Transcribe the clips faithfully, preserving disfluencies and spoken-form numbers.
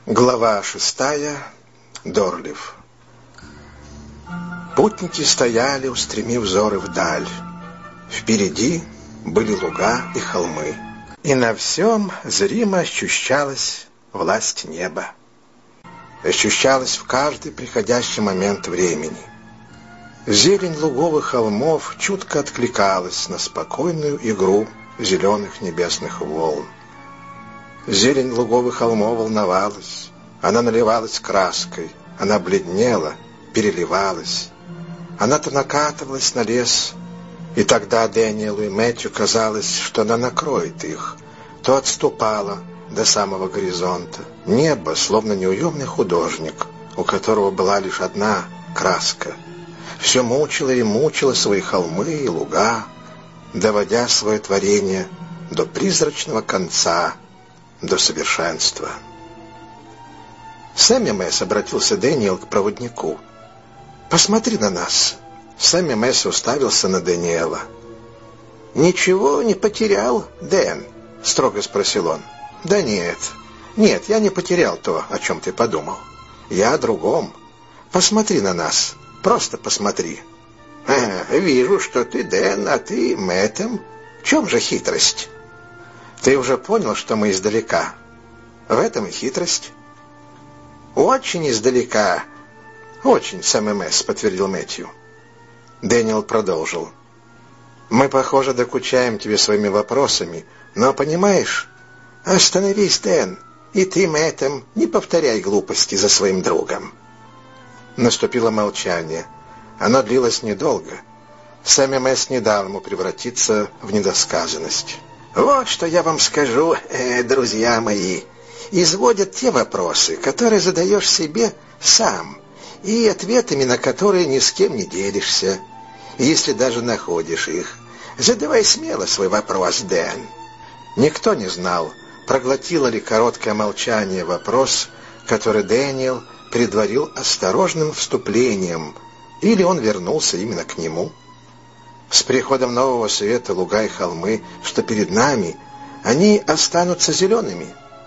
Глава шестая. Дорлив. Путники стояли, устремив взоры вдаль. Впереди были луга и холмы, и на всем зримо ощущалась власть неба. Ощущалась в каждый приходящий момент времени. Зелень луговых холмов чутко откликалась на спокойную игру зеленых небесных волн. Зелень луговых холмов волновалась, она наливалась краской, она бледнела, переливалась. Она то накатывалась на лес, и тогда Дэниелу и Мэтью казалось, что она накроет их, то отступала до самого горизонта. Небо, словно неуемный художник, у которого была лишь одна краска, все мучило и мучило свои холмы и луга, доводя свое творение до призрачного конца, до совершенства. «Сэмми Мэс», — обратился Дэниел к проводнику, — «посмотри на нас». Сэмми Мэс уставился на Дэниела. «Ничего не потерял, Дэн?» — строго спросил он. «Да нет, нет, я не потерял то, о чем ты подумал. Я о другом. Посмотри на нас, просто посмотри». «А, вижу, что ты Дэн, а ты Мэттом. В чем же хитрость?» «Ты уже понял, что мы издалека? В этом и хитрость». «Очень издалека». «Очень, Сэм Мэс», — подтвердил Мэтью. Дэниел продолжил. «Мы, похоже, докучаем тебе своими вопросами, но, понимаешь...» «Остановись, Дэн, и ты, Мэттом, не повторяй глупости за своим другом». Наступило молчание. Оно длилось недолго. Сэм Мэс не дал ему превратиться в недосказанность. «Вот что я вам скажу, э, друзья мои. Изводят те вопросы, которые задаешь себе сам, и ответами на которые ни с кем не делишься, если даже находишь их. Задавай смело свой вопрос, Дэн». Никто не знал, проглотило ли короткое молчание вопрос, который Дэниел предварил осторожным вступлением, или он вернулся именно к нему. С приходом нового света луга и холмы, что перед нами, они останутся зелеными.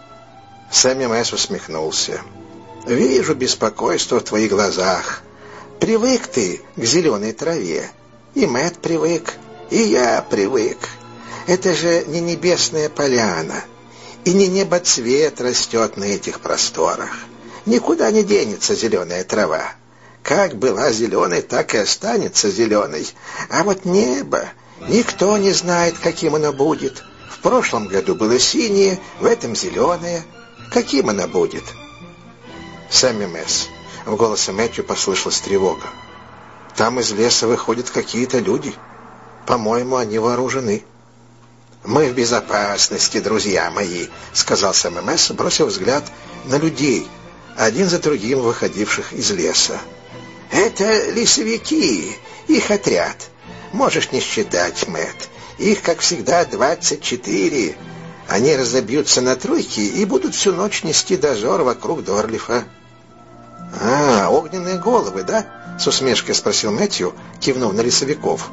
Сэмми Мэс усмехнулся. «Вижу беспокойство в твоих глазах. Привык ты к зеленой траве. И Мэтт привык, и я привык. Это же не небесная поляна, и не небоцвет растет на этих просторах. Никуда не денется зеленая трава. Как была зеленой, так и останется зеленой. А вот небо, никто не знает, каким оно будет. В прошлом году было синее, в этом зеленое. Каким оно будет?» «Сэмми Мэс», — в голосе Мэтью послышалась тревога. «Там из леса выходят какие-то люди. По-моему, они вооружены». «Мы в безопасности, друзья мои», — сказал Сэмми Мэс, бросив взгляд на людей, один за другим выходивших из леса. «Это лесовики, их отряд. Можешь не считать, Мэтт. Их, как всегда, двадцать четыре. Они разобьются на тройки и будут всю ночь нести дозор вокруг Дорлифа». «А, огненные головы, да?» — с усмешкой спросил Мэтью, кивнув на лесовиков.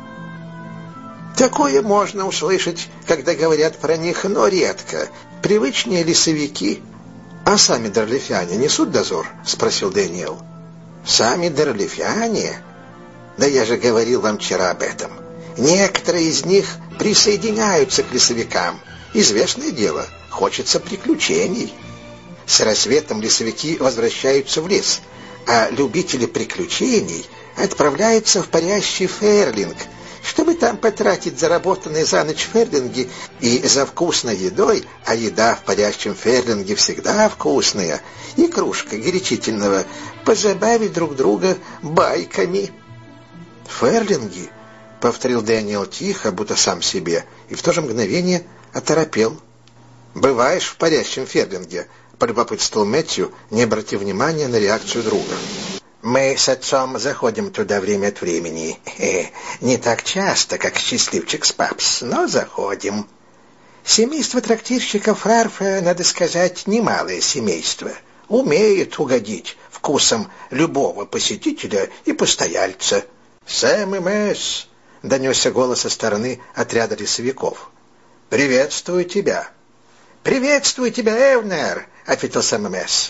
«Такое можно услышать, когда говорят про них, но редко. Привычнее лесовики». «А сами дорлифяне несут дозор?» — спросил Дэниел. «Сами дорлифяне? Да я же говорил вам вчера об этом. Некоторые из них присоединяются к лесовикам. Известное дело, хочется приключений. С рассветом лесовики возвращаются в лес, а любители приключений отправляются в парящий Ферлинг, чтобы там потратить заработанные за ночь ферлинги и за вкусной едой, а еда в парящем Ферлинге всегда вкусная, и кружка горячительного, позабавить друг друга байками». «Ферлинги?» — повторил Дэниел тихо, будто сам себе, и в то же мгновение оторопел. «Бываешь в парящем Ферлинге?» — полюбопытствовал Мэтью, не обратив внимания на реакцию друга. «Мы с отцом заходим туда время от времени. Э, не так часто, как счастливчик с Папс, но заходим. Семейство трактирщиков Рарфа, надо сказать, немалое семейство. Умеет угодить вкусом любого посетителя и постояльца». «Сэм Мэс!» — донесся голос со стороны отряда лесовиков. «Приветствую тебя». «Приветствую тебя, Эвнер!» — ответил Сэм Мэс.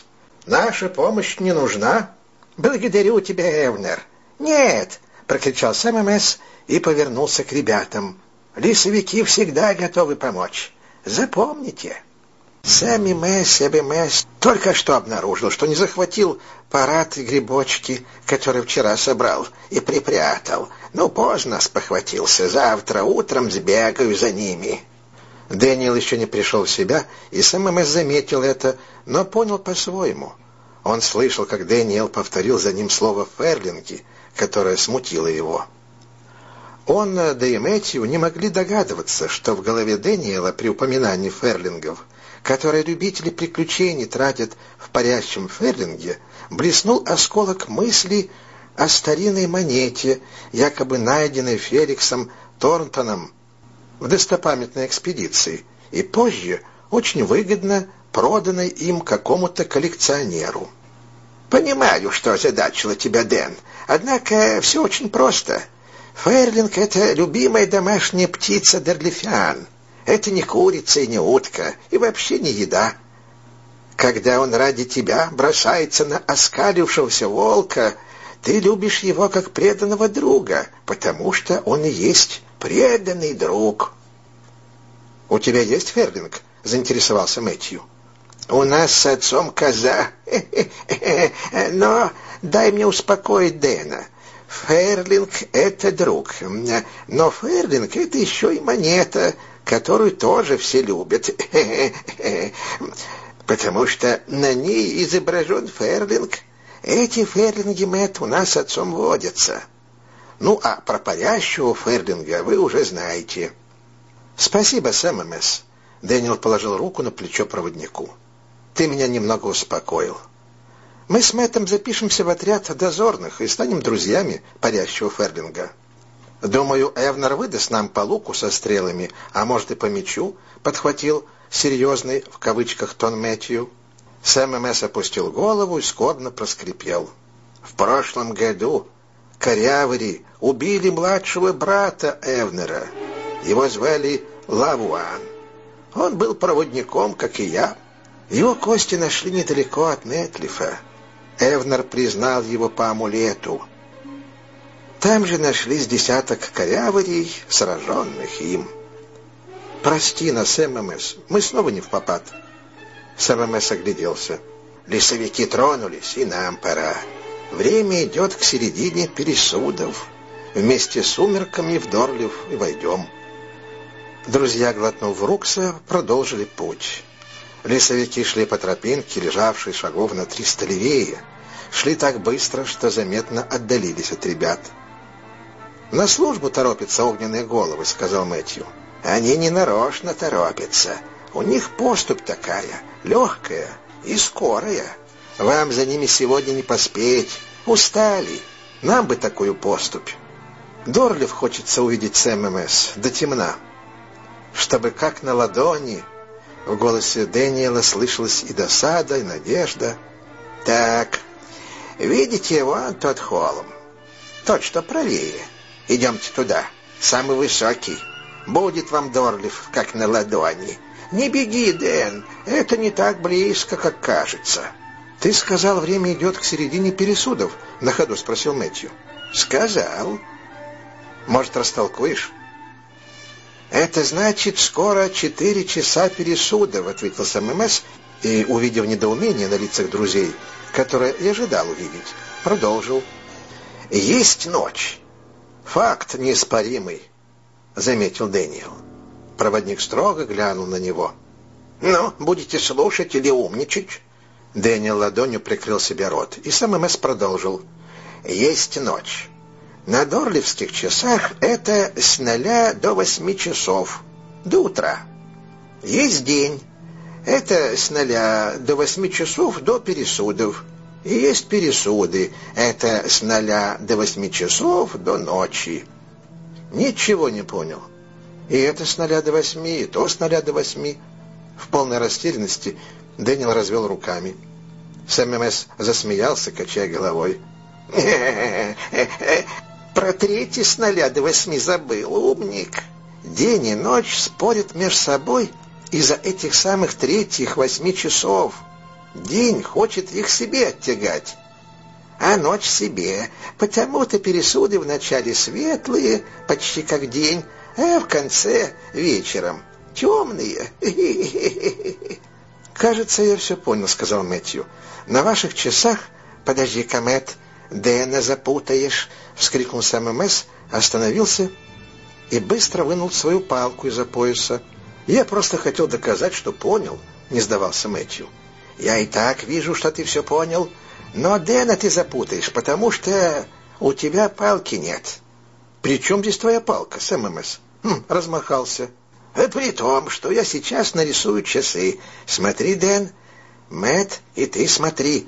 Наша помощь не нужна?» «Благодарю тебя, Эвнер». «Нет!» — прокричал Сэм МС и повернулся к ребятам. «Лесовики всегда готовы помочь. Запомните». Сэм МС, МС только что обнаружил, что не захватил парад и грибочки, которые вчера собрал и припрятал. Ну, поздно спохватился. Завтра утром сбегаю за ними. Дэниел еще не пришел в себя, и Сэм МС заметил это, но понял по-своему. Он слышал, как Дэниел повторил за ним слово «ферлинги», которое смутило его. Он, да и Мэтью не могли догадываться, что в голове Дэниела при упоминании ферлингов, которые любители приключений тратят в парящем ферлинге, блеснул осколок мысли о старинной монете, якобы найденной Феликсом Торнтоном в достопамятной экспедиции, и позже очень выгодно проданной им какому-то коллекционеру. «Понимаю, что озадачило тебя, Дэн, однако все очень просто. Ферлинг — это любимая домашняя птица Дерлифиан. Это не курица и не утка, и вообще не еда. Когда он ради тебя бросается на оскалившегося волка, ты любишь его как преданного друга, потому что он и есть преданный друг». «У тебя есть ферлинг?» — заинтересовался Мэтью. «У нас с отцом коза. Но дай мне успокоить Дэна. Ферлинг — это друг, но ферлинг — это еще и монета, которую тоже все любят, потому что на ней изображен ферлинг. Эти ферлинги, Мэтт, у нас с отцом водятся. Ну, а про парящего ферлинга вы уже знаете». «Спасибо, Сэм МС». Дэниел положил руку на плечо проводнику. «Ты меня немного успокоил. Мы с Мэттом запишемся в отряд дозорных и станем друзьями парящего ферлинга. Думаю, Эвнер выдаст нам по луку со стрелами, а может и по мечу», — подхватил серьезный в кавычках тон Мэтью. Сэм МС опустил голову и скорбно проскрипел. «В прошлом году корявыри убили младшего брата Эвнера. Его звали Лавуан. Он был проводником, как и я. Его кости нашли недалеко от Нетлифа. Эвнер признал его по амулету. Там же нашлись десяток корявырей, сраженных им. Прости нас, Сэм МС, мы снова не впопад». Сэм МС огляделся. «Лесовики тронулись, и нам пора. Время идет к середине пересудов. Вместе с сумерками в Дорлив и войдем». Друзья, глотнув рукса, продолжили путь. Лесовики шли по тропинке, лежавшей шагов на триста левее. Шли так быстро, что заметно отдалились от ребят. «На службу торопятся огненные головы», — сказал Мэтью. «Они не нарочно торопятся. У них поступь такая, легкая и скорая. Вам за ними сегодня не поспеть. Устали. Нам бы такую поступь. Дорлив хочется увидеть Сэм МС до темна, чтобы как на ладони». В голосе Дэниела слышалась и досада, и надежда. «Так, видите, вон тот холм. Тот, что правее. Идемте туда, самый высокий. Будет вам Дорлив, как на ладони. Не беги, Дэн, это не так близко, как кажется». «Ты сказал, время идет к середине пересудов?» — на ходу спросил Мэтью. «Сказал. Может, растолкуешь?» «Это значит, скоро четыре часа пересудов», — ответил Сэм МС, и, увидев недоумение на лицах друзей, которое и ожидал увидеть, продолжил. «Есть ночь. Факт неоспоримый», — заметил Дэниел. Проводник строго глянул на него. «Ну, будете слушать или умничать?» Дэниел ладонью прикрыл себе рот, и Сэм МС продолжил. «Есть ночь. На дорливских часах это с ноля до восьми часов, до утра. Есть день. Это с ноля до восьми часов до пересудов. И есть пересуды. Это с ноля до восьми часов до ночи». «Ничего не понял. И это с ноля до восьми, и то с ноля до восьми». В полной растерянности Дэниел развел руками. Сэм МС засмеялся, качая головой. «Про третий с ноля до восьми забыл, умник. День и ночь спорят между собой из-за этих самых третьих восьми часов. День хочет их себе оттягать, а ночь себе. Потому-то пересуды вначале светлые, почти как день, а в конце вечером темные. «Кажется, я все понял», — сказал Мэтью. «На ваших часах...» «Подожди-ка, Мэтт, Дэна запутаешь!» — вскрикнул Сэм МС, остановился и быстро вынул свою палку из-за пояса. «Я просто хотел доказать, что понял», — не сдавался Мэтью. «Я и так вижу, что ты все понял, но Дэна ты запутаешь, потому что у тебя палки нет». «При чем здесь твоя палка, Сэм МС?» «Хм, размахался». «А при том, что я сейчас нарисую часы. Смотри, Дэн, Мэтт, и ты смотри.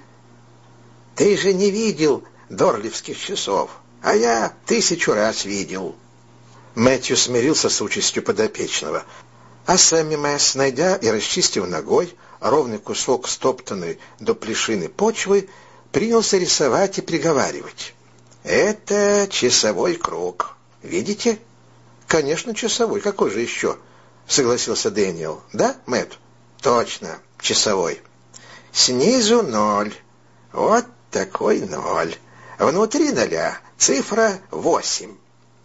Ты же не видел дорливских часов, а я тысячу раз видел». Мэтью смирился с участью подопечного, а Сэмми Мэс, найдя и расчистив ногой ровный кусок стоптанной до плешины почвы, принялся рисовать и приговаривать. «Это часовой круг. Видите?» «Конечно, часовой. Какой же еще?» — согласился Дэниел. «Да, Мэтт?» «Точно, часовой. Снизу ноль. Вот такой ноль. Внутри ноля цифра восемь.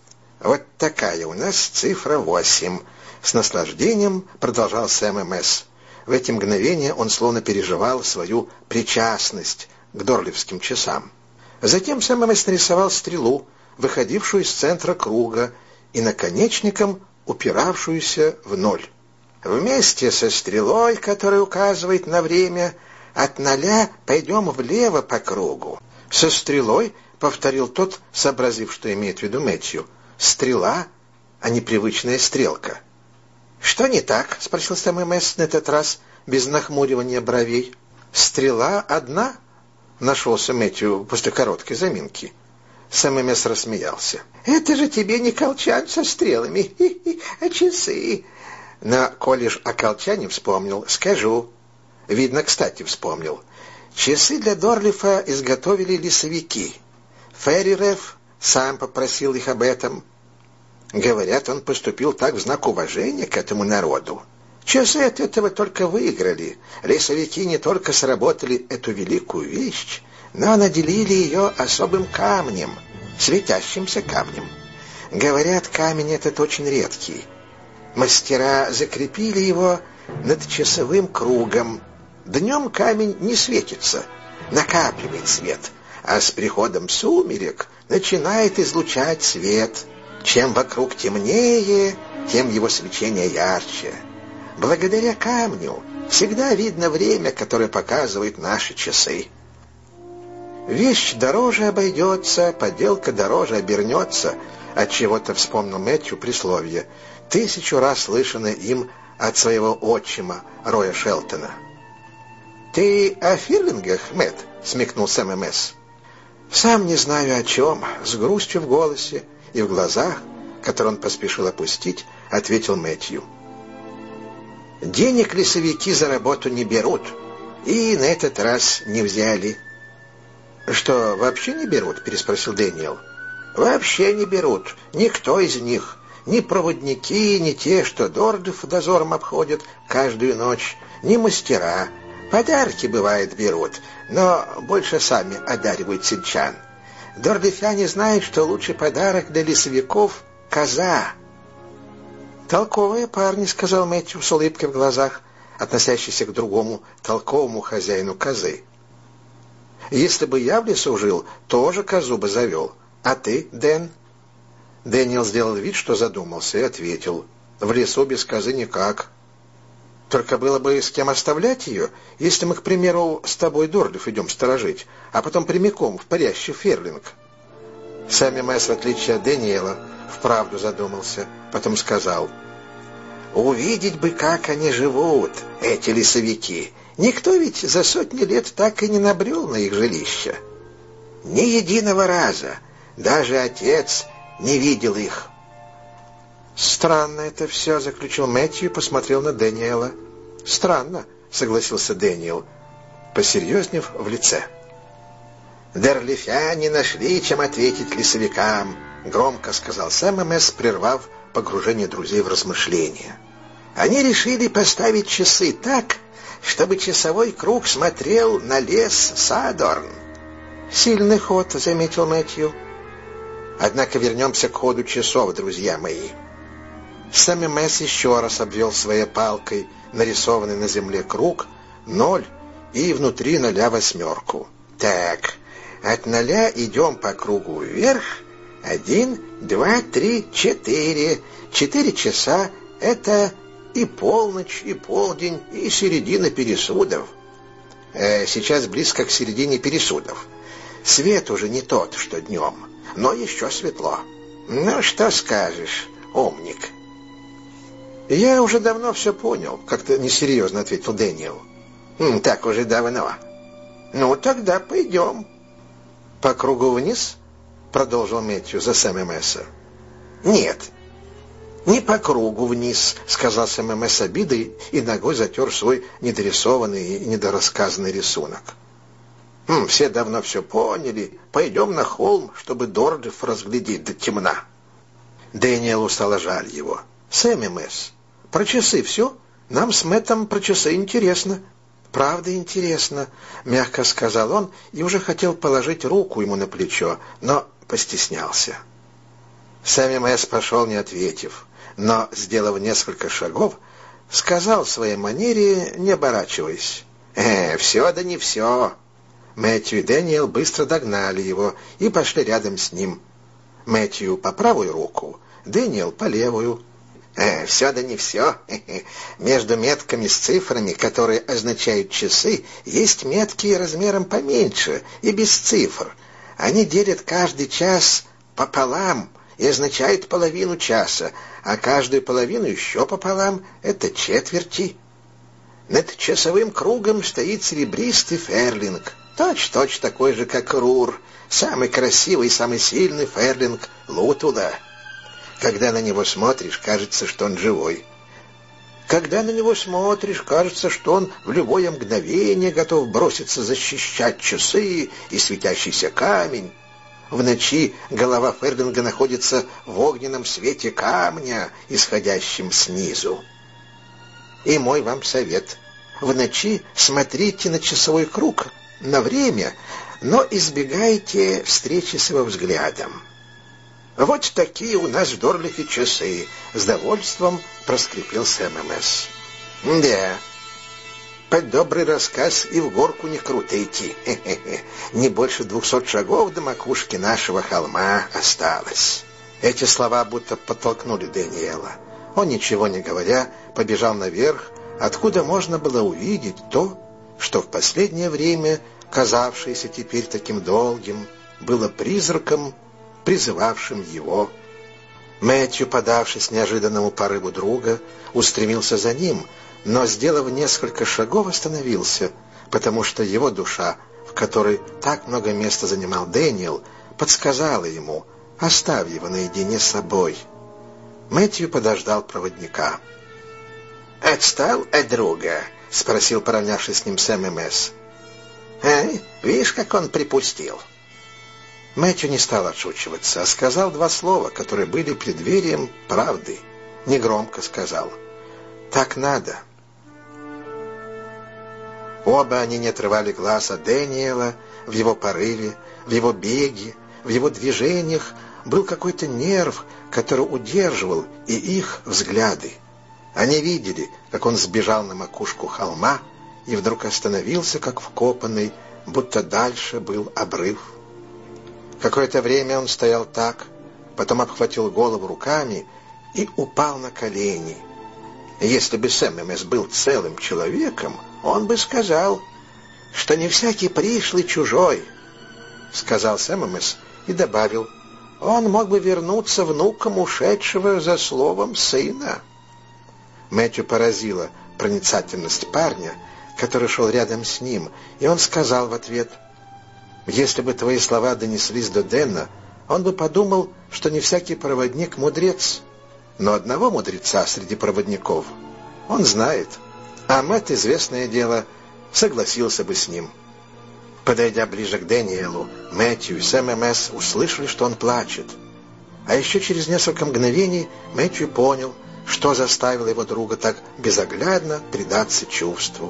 Вот такая у нас цифра восемь». С наслаждением продолжал Сэм МС. В эти мгновения он словно переживал свою причастность к дорливским часам. Затем Сэм МС нарисовал стрелу, выходившую из центра круга, и наконечником упиравшуюся в ноль. «Вместе со стрелой, которая указывает на время, от ноля пойдем влево по кругу». «Со стрелой?» — повторил тот, сообразив, что имеет в виду Мэтью. «Стрела, а не привычная стрелка». «Что не так?» — спросил Сэм МС на этот раз, без нахмуривания бровей. «Стрела одна?» — нашелся Мэтью после короткой заминки. Сэм МС рассмеялся. «Это же тебе не колчан со стрелами, а часы». «Но коли ж о колчане вспомнил, скажу». Видно, кстати, вспомнил. Часы для Дорлифа изготовили лесовики. Ферриреф сам попросил их об этом. Говорят, он поступил так в знак уважения к этому народу. Часы от этого только выиграли. Лесовики не только сработали эту великую вещь, но наделили ее особым камнем, светящимся камнем. Говорят, камень этот очень редкий. Мастера закрепили его над часовым кругом. Днем камень не светится, накапливает свет, а с приходом сумерек начинает излучать свет. Чем вокруг темнее, тем его свечение ярче. Благодаря камню всегда видно время, которое показывают наши часы. «Вещь дороже обойдется, поделка дороже обернется», — отчего-то вспомнил Мэтью присловие, тысячу раз слышанное им от своего отчима Роя Шелтона. «Ты о фирлингах, Мэтт?» — смекнул Сэм МС. «Сам не знаю о чем», — с грустью в голосе и в глазах, которые он поспешил опустить, ответил Мэтью. «Денег лесовики за работу не берут, и на этот раз не взяли». «Что, вообще не берут?» — переспросил Дэниел. «Вообще не берут. Никто из них. Ни проводники, ни те, что Дордлиф дозором обходят каждую ночь, ни мастера. Подарки, бывает, берут, но больше сами одаривают сельчан. Дордлифяне знают, что лучший подарок для лесовиков — коза». «Толковые парни», — сказал Мэтью с улыбкой в глазах, относящийся к другому толковому хозяину козы. «Если бы я в лесу жил, тоже козу бы завел. А ты, Дэн?» Дэниел сделал вид, что задумался, и ответил. «В лесу без козы никак. Только было бы с кем оставлять ее, если мы, к примеру, с тобой, Дорлиф, идем сторожить, а потом прямиком в парящий ферлинг». Сами Мэс, в отличие от Дэниела, вправду задумался, потом сказал: «Увидеть бы, как они живут, эти лесовики. Никто ведь за сотни лет так и не набрел на их жилище. Ни единого раза, даже отец не видел их». «Странно это все», — заключил Мэтью и посмотрел на Дэниела. «Странно», — согласился Дэниел, посерьезнев в лице. «Дорлифяне нашли, чем ответить лесовикам», — громко сказал Сэм МС, прервав погружение друзей в размышления. «Они решили поставить часы так, чтобы часовой круг смотрел на лес Садорн. Сильный ход, заметил Мэтью. Однако вернемся к ходу часов, друзья мои. Сэм Месс еще раз обвел своей палкой нарисованный на земле круг, ноль и внутри ноля восьмерку. Так, от ноля идем по кругу вверх. Один, два, три, четыре. Четыре часа — это и полночь, и полдень, и середина пересудов. Э, сейчас близко к середине пересудов. Свет уже не тот, что днем, но еще светло. Ну, что скажешь, умник? Я уже давно все понял, как-то несерьезно ответил Дэниел. Так уже давно. Ну, тогда пойдем. По кругу вниз? Продолжил Мэтью за Сэм Месса. Нет, не по кругу вниз, сказал Сэм Месс с обидой и ногой затер свой недорисованный и недорассказанный рисунок. Хм, все давно все поняли. Пойдем на холм, чтобы Дорджев разглядеть до темна. Дэниелу стало жаль его. Сэм Месс, про часы все? Нам с Мэттом про часы интересно. «Правда интересно», — мягко сказал он и уже хотел положить руку ему на плечо, но постеснялся. Сэм Месс пошел, не ответив, но, сделав несколько шагов, сказал в своей манере, не оборачиваясь: «Э, все да не все». Мэтью и Дэниел быстро догнали его и пошли рядом с ним. Мэтью по правую руку, Дэниел по левую. Э, все да не все. Между метками с цифрами, которые означают часы, есть метки размером поменьше и без цифр. Они делят каждый час пополам и означают половину часа, а каждую половину еще пополам — это четверти. Над часовым кругом стоит серебристый ферлинг, точь-точь такой же, как Рур, самый красивый и самый сильный ферлинг Лутула. Когда на него смотришь, кажется, что он живой. Когда на него смотришь, кажется, что он в любое мгновение готов броситься защищать часы и светящийся камень. В ночи голова Ферлинга находится в огненном свете камня, исходящем снизу. И мой вам совет: в ночи смотрите на часовой круг, на время, но избегайте встречи с его взглядом. Вот такие у нас в Дорлихе часы, — с довольством проскрипел Сэм Месс. Да, под добрый рассказ и в горку не круто идти. Хе-хе-хе. Не больше двухсот шагов до макушки нашего холма осталось. Эти слова будто подтолкнули Дэниела. Он, ничего не говоря, побежал наверх, откуда можно было увидеть то, что в последнее время, казавшееся теперь таким долгим, было призраком, призывавшим его. Мэтью, подавшись неожиданному порыву друга, устремился за ним, но, сделав несколько шагов, остановился, потому что его душа, в которой так много места занимал Дэниел, подсказала ему: оставь его наедине с собой. Мэтью подождал проводника. «Отстал от друга?» — спросил, поравнявшись с ним Сэм Месс. «А, видишь, как он припустил?» Мэтью не стал отшучиваться, а сказал два слова, которые были преддверием правды. Негромко сказал: «Так надо». Оба они не отрывали глаз от Дэниела. В его порыве, в его беге, в его движениях был какой-то нерв, который удерживал и их взгляды. Они видели, как он сбежал на макушку холма и вдруг остановился, как вкопанный, будто дальше был обрыв. Какое-то время он стоял так, потом обхватил голову руками и упал на колени. Если бы Сэм Месс был целым человеком, он бы сказал, что не всякий пришлый чужой, — сказал Сэм Месс и добавил: он мог бы вернуться внуком ушедшего за словом сына. Мэтью поразила проницательность парня, который шел рядом с ним, и он сказал в ответ: «Если бы твои слова донеслись до Дэна, он бы подумал, что не всякий проводник — мудрец, но одного мудреца среди проводников он знает, а Мэтт, известное дело, согласился бы с ним». Подойдя ближе к Дэниелу, Мэтью и Сэм Месс услышали, что он плачет. А еще через несколько мгновений Мэтью понял, что заставило его друга так безоглядно предаться чувству.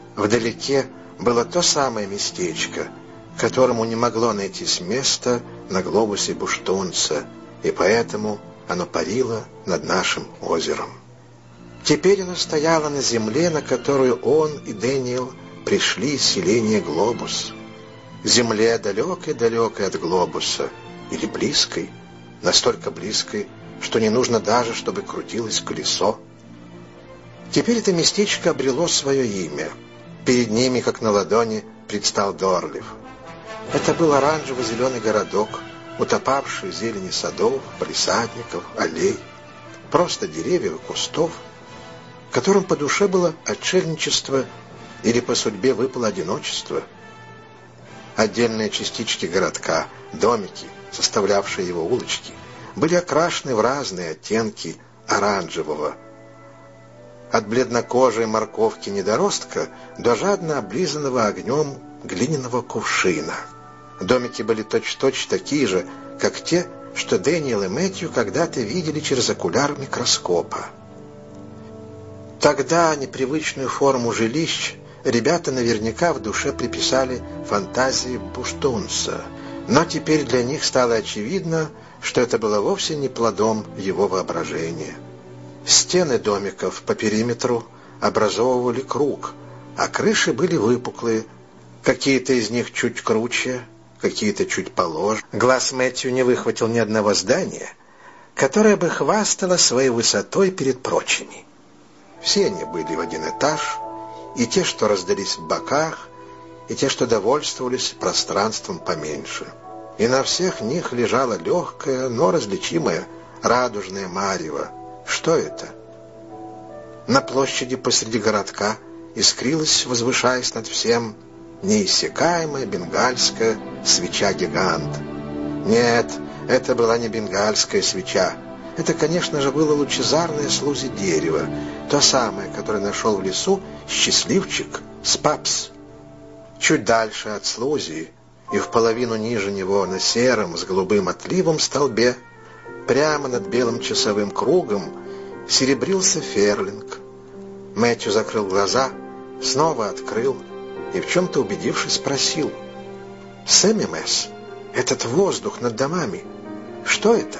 Вдалеке было то самое местечко, которому не могло найтись место на глобусе Буштунца, и поэтому оно парило над нашим озером. Теперь оно стояло на земле, на которую он и Дэниел пришли из селения Глобус. Земле далекой-далекой от глобуса, или близкой, настолько близкой, что не нужно даже, чтобы крутилось колесо. Теперь это местечко обрело свое имя. Перед ними, как на ладони, предстал Дорлив. Это был оранжево-зеленый городок, утопавший в зелени садов, палисадников, аллей, просто деревьев и кустов, которым по душе было отшельничество или по судьбе выпало одиночество. Отдельные частички городка, домики, составлявшие его улочки, были окрашены в разные оттенки оранжевого. От бледнокожей морковки-недоростка до жадно облизанного огнем глиняного кувшина. Домики были точь-в-точь такие же, как те, что Дэниел и Мэтью когда-то видели через окуляр микроскопа. Тогда непривычную форму жилищ ребята наверняка в душе приписали фантазии Буштунца, но теперь для них стало очевидно, что это было вовсе не плодом его воображения. Стены домиков по периметру образовывали круг, а крыши были выпуклые, какие-то из них чуть круче, какие-то чуть положе. Глаз Мэтью не выхватил ни одного здания, которое бы хвастало своей высотой перед прочими. Все они были в один этаж, и те, что раздались в боках, и те, что довольствовались пространством поменьше. И на всех них лежала легкая, но различимая радужная марево. Что это? На площади посреди городка искрилась, возвышаясь над всем, неиссякаемая бенгальская свеча-гигант. Нет, это была не бенгальская свеча. Это, конечно же, было лучезарное слузи дерево, то самое, которое нашел в лесу счастливчик Спапс. Чуть дальше от слузи и в половину ниже него на сером с голубым отливом столбе, прямо над белым часовым кругом, серебрился ферлинг. Мэтью закрыл глаза, снова открыл и, в чем-то убедившись, спросил: «Сэмми-Мэс, этот воздух над домами, что это?»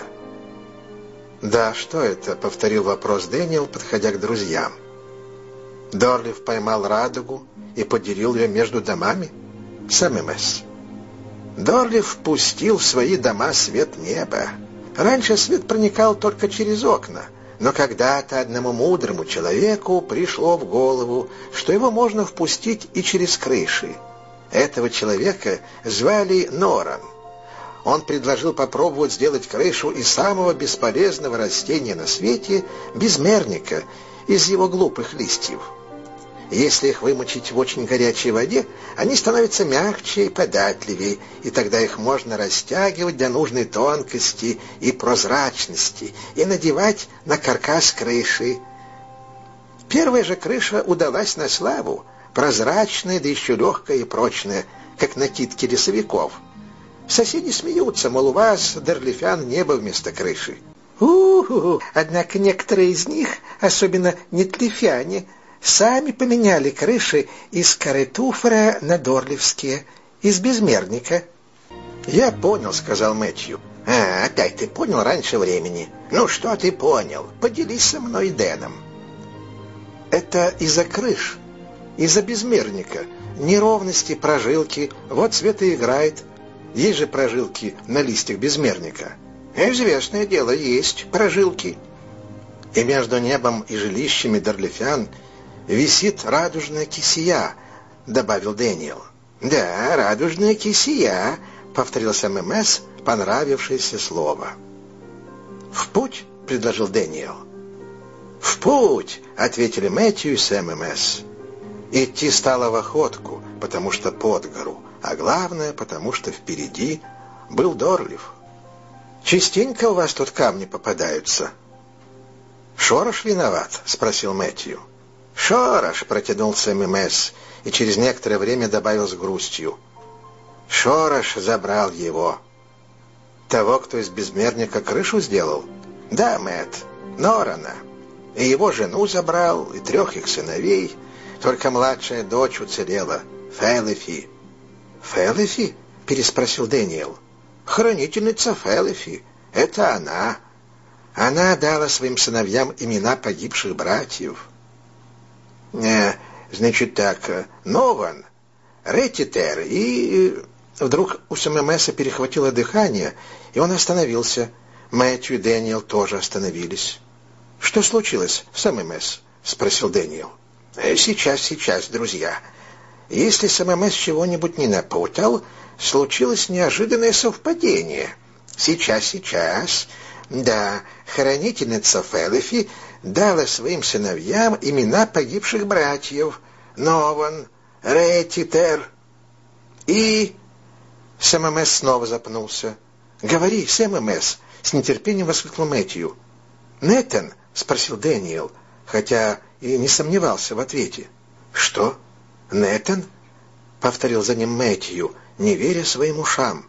«Да, что это?» — повторил вопрос Дэниел, подходя к друзьям. Дорлив поймал радугу и поделил ее между домами. Сэмми-Мэс. Дорлив впустил в свои дома свет неба. Раньше свет проникал только через окна, но когда-то одному мудрому человеку пришло в голову, что его можно впустить и через крыши. Этого человека звали Норан. Он предложил попробовать сделать крышу из самого бесполезного растения на свете — безмерника, из его глупых листьев. Если их вымочить в очень горячей воде, они становятся мягче и податливее, и тогда их можно растягивать до нужной тонкости и прозрачности и надевать на каркас крыши. Первая же крыша удалась на славу, прозрачная, да еще легкая и прочная, как накидки лесовиков. Соседи смеются, мол, у вас, дорлифян, небо вместо крыши. У-у-у! Однако некоторые из них, особенно нетлифяне, сами поменяли крыши из коры туфра на дорливские, из безмерника. «Я понял», — сказал Мэтью. «А, опять ты понял раньше времени. Ну, что ты понял? Поделись со мной Дэном». «Это из-за крыш, из-за безмерника, неровности, прожилки, вот цвет и играет. Есть же прожилки на листьях безмерника». «Известное дело, есть прожилки». «И между небом и жилищами дорлифян висит радужная кисия», — добавил Дэниел. «Да, радужная кисия», — повторил Сэм-Мэс, понравившееся слово. «В путь», — предложил Дэниел. «В путь», — ответили Мэтью и Сэм-Мэс. Идти стало в охотку, потому что под гору, а главное, потому что впереди был Дорлив. «Частенько у вас тут камни попадаются?» «Шорош виноват?» — спросил Мэтью. «Шорош», — протянул Сэм-Мэс и через некоторое время добавил с грустью. «Шорош забрал его». «Того, кто из безмерника крышу сделал?» «Да, Мэтт, Норана. И его жену забрал, и трех их сыновей. Только младшая дочь уцелела, Фелефи. «Фелефи?» — переспросил Дэниел. «Хранительница Фелефи. Это она. Она дала своим сыновьям имена погибших братьев». Э, «Значит так, Нован, Ретитер и...» Вдруг у Сэма перехватило дыхание, и он остановился. Мэтью и Дэниел тоже остановились. «Что случилось, Сэм — спросил Дэниел. «Сейчас, сейчас, друзья. Если Сэм чего-нибудь не напутал, случилось неожиданное совпадение. Сейчас, сейчас. Да, хранительница Фелефи дала своим сыновьям имена погибших братьев. Нован, Ретитер и...» Сэм снова запнулся. «Говори, Сэм!» — с нетерпением воскликнул Мэтью. «Нэтан?» — спросил Дэниел, хотя и не сомневался в ответе. «Что? Нэтан?» — повторил за ним Мэтью, не веря своим ушам.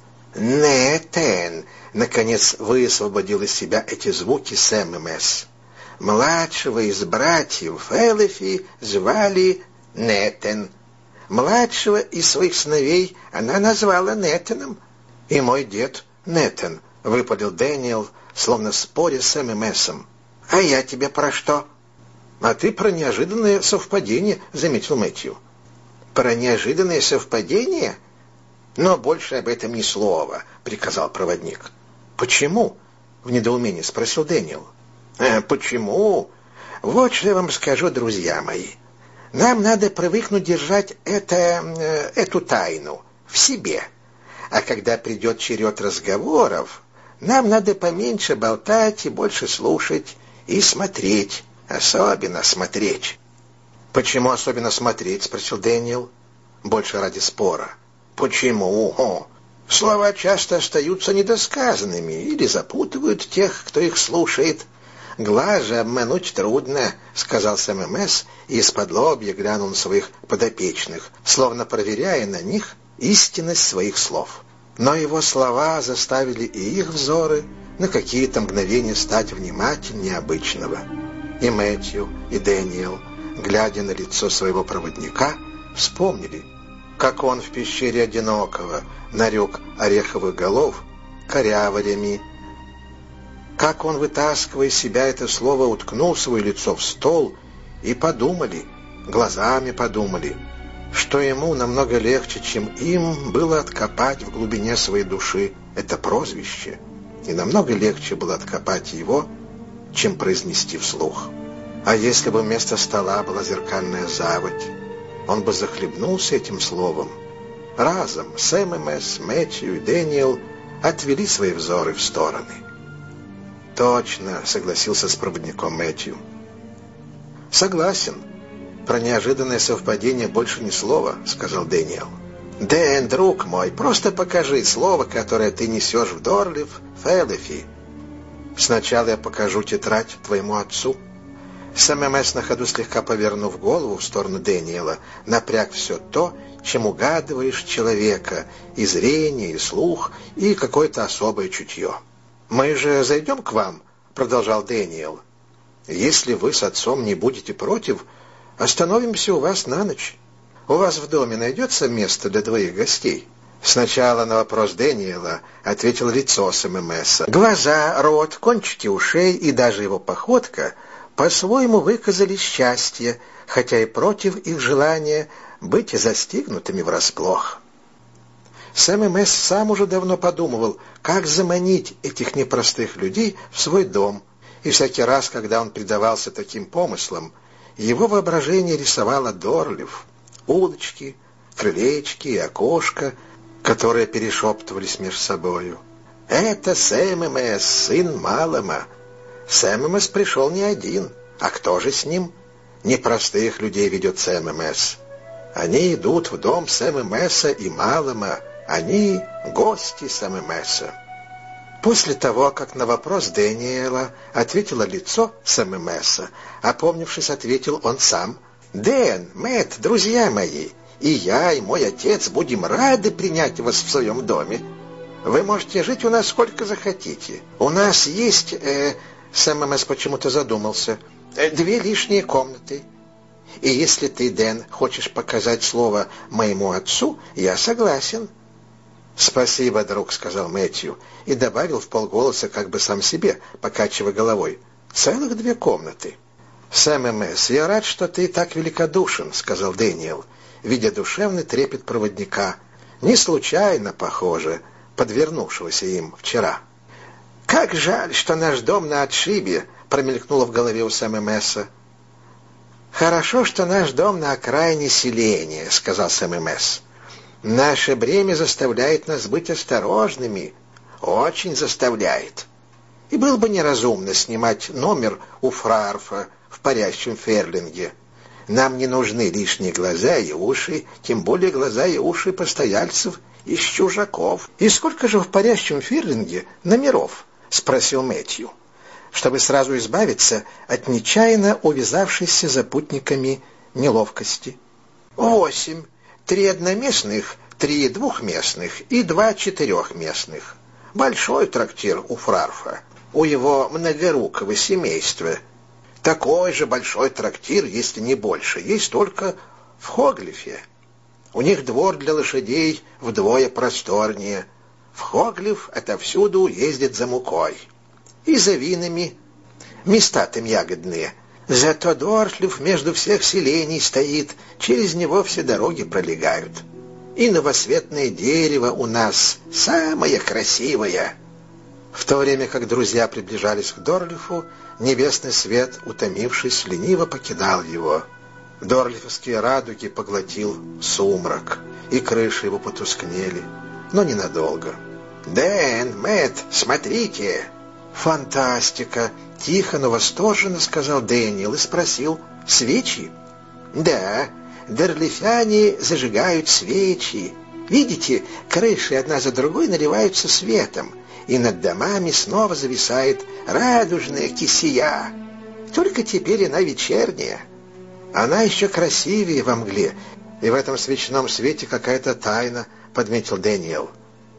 «Нэтан!» — наконец высвободил из себя эти звуки Сэм. Младшего из братьев Фелефи звали Нэтан. Младшего из своих сыновей она назвала Нэтаном. «И мой дед Нэтан», — выпалил Дэниел, словно споря с Сэм. «А я тебе про что?» «А ты про неожиданное совпадение», — заметил Мэтью. «Про неожиданное совпадение? Но больше об этом ни слова», — приказал проводник. «Почему?» — в недоумении спросил Дэниел. «Э, «Почему? Вот что я вам скажу, друзья мои. Нам надо привыкнуть держать это, э, эту тайну в себе. А когда придет черед разговоров, нам надо поменьше болтать и больше слушать и смотреть, особенно смотреть». «Почему особенно смотреть?» — спросил Дэниел, больше ради спора. «Почему? О, слова часто остаются недосказанными или запутывают тех, кто их слушает. Глаз же обмануть трудно», — сказал Сэм и из-под лобья глянул на своих подопечных, словно проверяя на них истинность своих слов. Но его слова заставили и их взоры на какие-то мгновения стать внимательнее обычного. И Мэтью, и Дэниел, глядя на лицо своего проводника, вспомнили, как он в пещере одинокого нарек ореховых голов коряварями, как он, вытаскивая из себя это слово, уткнул свое лицо в стол, и подумали, глазами подумали, что ему намного легче, чем им, было откопать в глубине своей души это прозвище, и намного легче было откопать его, чем произнести вслух. А если бы вместо стола была зеркальная заводь, он бы захлебнулся этим словом. Разом Сэм, Мэтью и Дэниел отвели свои взоры в стороны. «Точно», — согласился с проводником Мэтью. «Согласен. Про неожиданное совпадение больше ни слова», — сказал Дэниел. «Дэн, друг мой, просто покажи слово, которое ты несешь в Дорлиф, Фелефи». «Сначала я покажу тетрадь твоему отцу». Сэм на ходу, слегка повернув голову в сторону Дэниела, напряг все то, чем угадываешь человека, и зрение, и слух, и какое-то особое чутье. «Мы же зайдем к вам», — продолжал Дэниел. «Если вы с отцом не будете против, остановимся у вас на ночь. У вас в доме найдется место для двоих гостей?» Сначала на вопрос Дэниела ответил лицо Сэм. Глаза, рот, кончики ушей и даже его походка по-своему выказали счастье, хотя и против их желания быть застигнутыми врасплох. Сэм сам уже давно подумывал, как заманить этих непростых людей в свой дом, и всякий раз, когда он предавался таким помыслам, его воображение рисовало Дорлиф, удочки, крылечки и окошко, которые перешептывались между собою. «Это Сэм, сын Малома. Сэм пришел не один. А кто же с ним? Непростых людей ведет Сэм. Они идут в дом Сэм и Малома. Они гости Сэм». После того, как на вопрос Дэниела ответило лицо Сэм, опомнившись, ответил он сам. «Дэн, Мэтт, друзья мои, и я, и мой отец будем рады принять вас в своем доме. Вы можете жить у нас сколько захотите. У нас есть...» э, Сэм почему-то задумался. «Две лишние комнаты. И если ты, Дэн, хочешь показать слово моему отцу, я согласен». «Спасибо, друг», — сказал Мэтью, и добавил вполголоса, как бы сам себе, покачивая головой. «Целых две комнаты». «Сэм Эмес, я рад, что ты так великодушен», — сказал Дэниел, видя душевный трепет проводника, не случайно, похоже, подвернувшегося им вчера. «Как жаль, что наш дом на отшибе», — промелькнуло в голове у Сэма Эмеса. «Хорошо, что наш дом на окраине селения», — сказал Сэм Эмес. «Наше бремя заставляет нас быть осторожными, очень заставляет. И было бы неразумно снимать номер у Фрарфа в парящем Ферлинге. Нам не нужны лишние глаза и уши, тем более глаза и уши постояльцев из чужаков». «И сколько же в парящем Ферлинге номеров?» — спросил Мэтью, чтобы сразу избавиться от нечаянно увязавшейся за путниками неловкости. «Восемь. Три одноместных, три двухместных и два четырехместных. Большой трактир у Фрарфа, у его многорукого семейства. Такой же большой трактир, если не больше, есть только в Хоглифе. У них двор для лошадей вдвое просторнее. В Хоглиф отовсюду ездят за мукой. И за винами. Места там ягодные. Зато Дорслив между всех селений стоит, через него все дороги пролегают. И новосветное дерево у нас самое красивое». В то время как друзья приближались к Дорлифу, небесный свет, утомившись, лениво покидал его. Дорлифовские радуги поглотил сумрак, и крыши его потускнели, но ненадолго. «Дэн, Мэтт, смотрите!» «Фантастика!» — тихо, но восторженно сказал Дэниел и спросил: «Свечи?» «Да, дорлифяне зажигают свечи. Видите, крыши одна за другой наливаются светом, и над домами снова зависает радужная кисия. Только теперь она вечерняя. Она еще красивее во мгле, и в этом свечном свете какая-то тайна», — подметил Дэниел.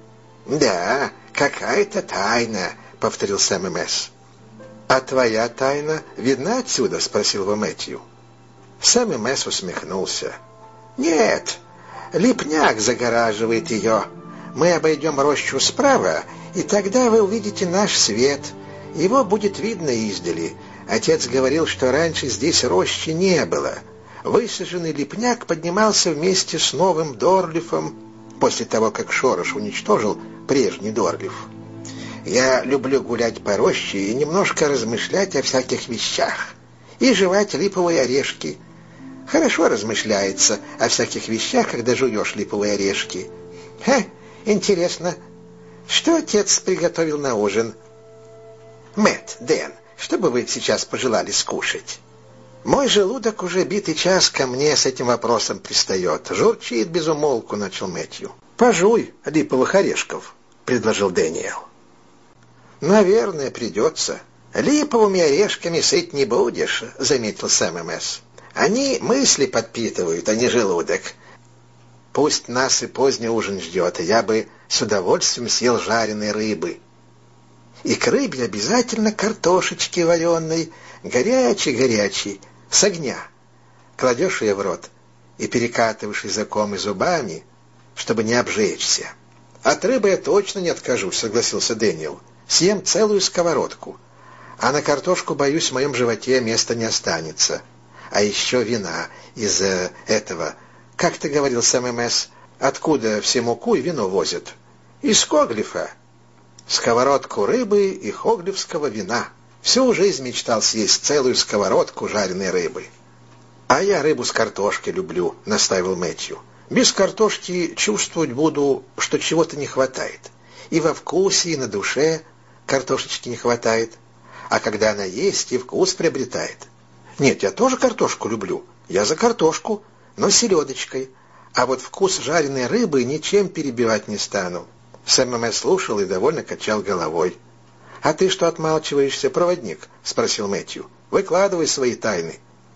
«Да, какая-то тайна», — повторил Сэм Эмес. «А твоя тайна видна отсюда?» — спросил его Мэтью. Сэм Эмес усмехнулся. «Нет, липняк загораживает ее. Мы обойдем рощу справа, и тогда вы увидите наш свет. Его будет видно издали. Отец говорил, что раньше здесь рощи не было. Высаженный липняк поднимался вместе с новым Дорлифом после того, как Шорош уничтожил прежний Дорлиф. Я люблю гулять по роще и немножко размышлять о всяких вещах. И жевать липовые орешки. Хорошо размышляется о всяких вещах, когда жуешь липовые орешки. Ха, интересно, что отец приготовил на ужин? Мэтт, Дэн, что бы вы сейчас пожелали скушать? Мой желудок уже битый час ко мне с этим вопросом пристает. Журчит без умолку, начал Мэтью. Пожуй липовых орешков, предложил Дэниел. Наверное, придется. Липовыми орешками сыт не будешь, заметил Сэм Эмес. Они мысли подпитывают, а не желудок. Пусть нас и поздний ужин ждет, я бы с удовольствием съел жареной рыбы. И к рыбе обязательно картошечки вареной, горячей-горячей, с огня. Кладешь ее в рот и перекатываешь языком и зубами, чтобы не обжечься. От рыбы я точно не откажусь, согласился Дэниел. Съем целую сковородку. А на картошку, боюсь, в моем животе места не останется. А еще вина из э, этого... Как ты говорил, Сэм Эмес, откуда все муку и вино возят? Из Хоглифа. Сковородку рыбы и хоглифского вина. Всю жизнь мечтал съесть целую сковородку жареной рыбы. А я рыбу с картошкой люблю, настаивал Мэтью. Без картошки чувствовать буду, что чего-то не хватает. И во вкусе, и на душе картошечки не хватает. А когда она есть, и вкус приобретает. Нет, я тоже картошку люблю. Я за картошку, но с селедочкой. А вот вкус жареной рыбы ничем перебивать не стану. Сэм Эмес слушал и довольно качал головой. «А ты что отмалчиваешься, проводник?» — спросил Мэтью. «Выкладывай свои тайны».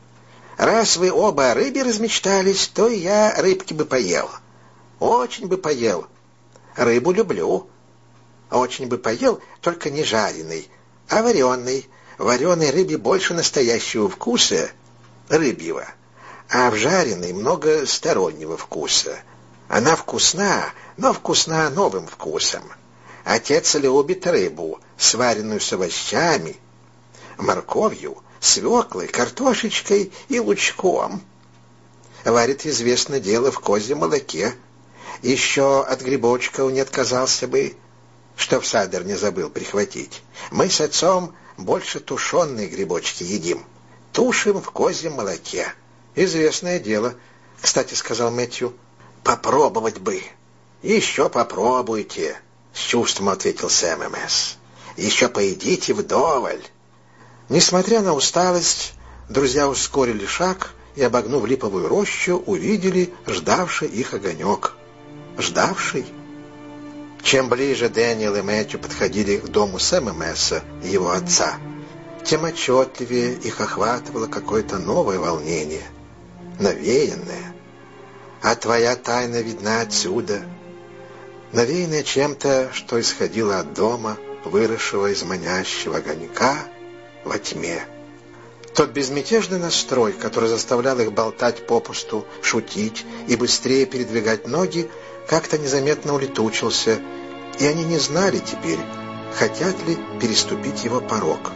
«Раз вы оба о рыбе размечтались, то и я рыбки бы поел. Очень бы поел. Рыбу люблю. Очень бы поел, только не жареный, а вареный. Вареной рыбе больше настоящего вкуса рыбьего. а в жареной много стороннего вкуса. Она вкусна, но вкусна новым вкусом. Отец любит рыбу, сваренную с овощами, морковью, свеклой, картошечкой и лучком. Варит, известно дело, в козьем молоке. Еще от грибочков не отказался бы, что в садер не забыл прихватить. Мы с отцом больше тушеные грибочки едим. Тушим в козьем молоке. Известное дело. Кстати, сказал Мэтью, попробовать бы. Еще попробуйте, с чувством ответил Сэм Эмес. Еще поедите вдоволь. Несмотря на усталость, друзья ускорили шаг и, обогнув липовую рощу, увидели ждавший их огонек. Ждавший? Чем ближе Дэниел и Мэтью подходили к дому Сэма Эмеса и его отца, тем отчетливее их охватывало какое-то новое волнение, навеянное. А твоя тайна видна отсюда, навеянная чем-то, что исходило от дома, выросшего из манящего огонька во тьме. Тот безмятежный настрой, который заставлял их болтать попусту, шутить и быстрее передвигать ноги, как-то незаметно улетучился, и они не знали теперь, хотят ли переступить его порог.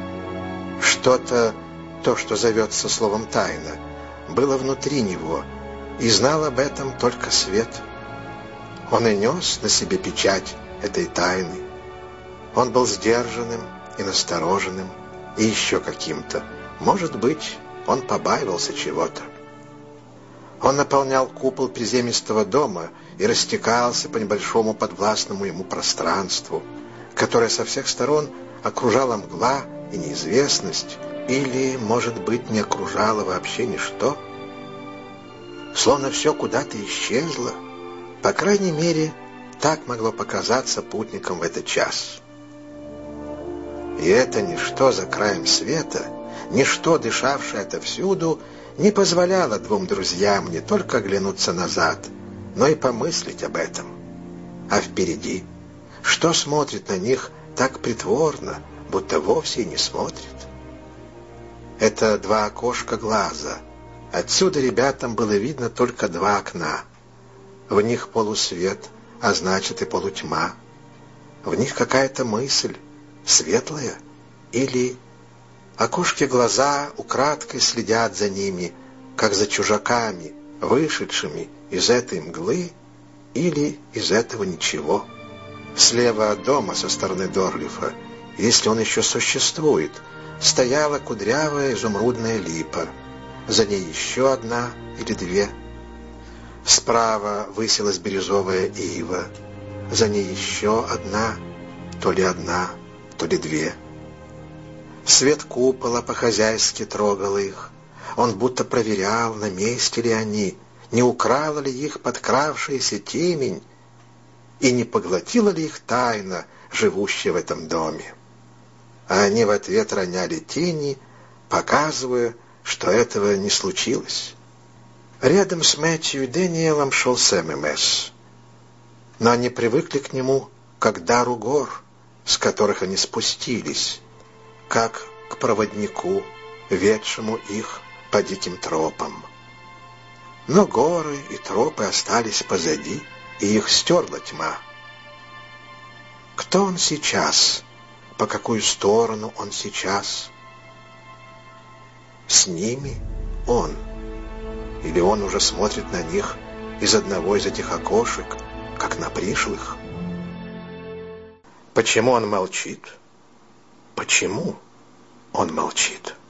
Что-то, то, что зовется словом «тайна», было внутри него, и знал об этом только свет. Он и нес на себе печать этой тайны. Он был сдержанным и настороженным, и еще каким-то. Может быть, он побаивался чего-то. Он наполнял купол приземистого дома и растекался по небольшому подвластному ему пространству, которое со всех сторон окружала мгла и неизвестность, или, может быть, не окружало вообще ничто. Словно все куда-то исчезло. По крайней мере, так могло показаться путникам в этот час. И это ничто за краем света, ничто, дышавшее отовсюду, не позволяло двум друзьям не только оглянуться назад, но и помыслить об этом. А впереди, что смотрит на них так притворно, будто вовсе не смотрит? Это два окошка глаза. Отсюда ребятам было видно только два окна. В них полусвет, а значит и полутьма. В них какая-то мысль, светлая, или... Окошки глаза украдкой следят за ними, как за чужаками, вышедшими из этой мглы или из этого ничего. Слева от дома, со стороны Дорлифа, если он еще существует, стояла кудрявая изумрудная липа. За ней еще одна или две. Справа высилась бирюзовая ива. За ней еще одна, то ли одна, то ли две. Свет купола по-хозяйски трогал их. Он будто проверял, на месте ли они, не украла ли их подкравшаяся темень, и не поглотила ли их тайна, живущая в этом доме. А они в ответ роняли тени, показывая, что этого не случилось. Рядом с Мэтью и Дэниелом шел Сэм Эмес. Но они привыкли к нему, как к дару гор, с которых они спустились, как к проводнику, ведшему их по диким тропам. Но горы и тропы остались позади, и их стерла тьма. Кто он сейчас? По какую сторону он сейчас? С ними он? Или он уже смотрит на них из одного из этих окошек, как на пришлых? Почему он молчит? Почему он молчит?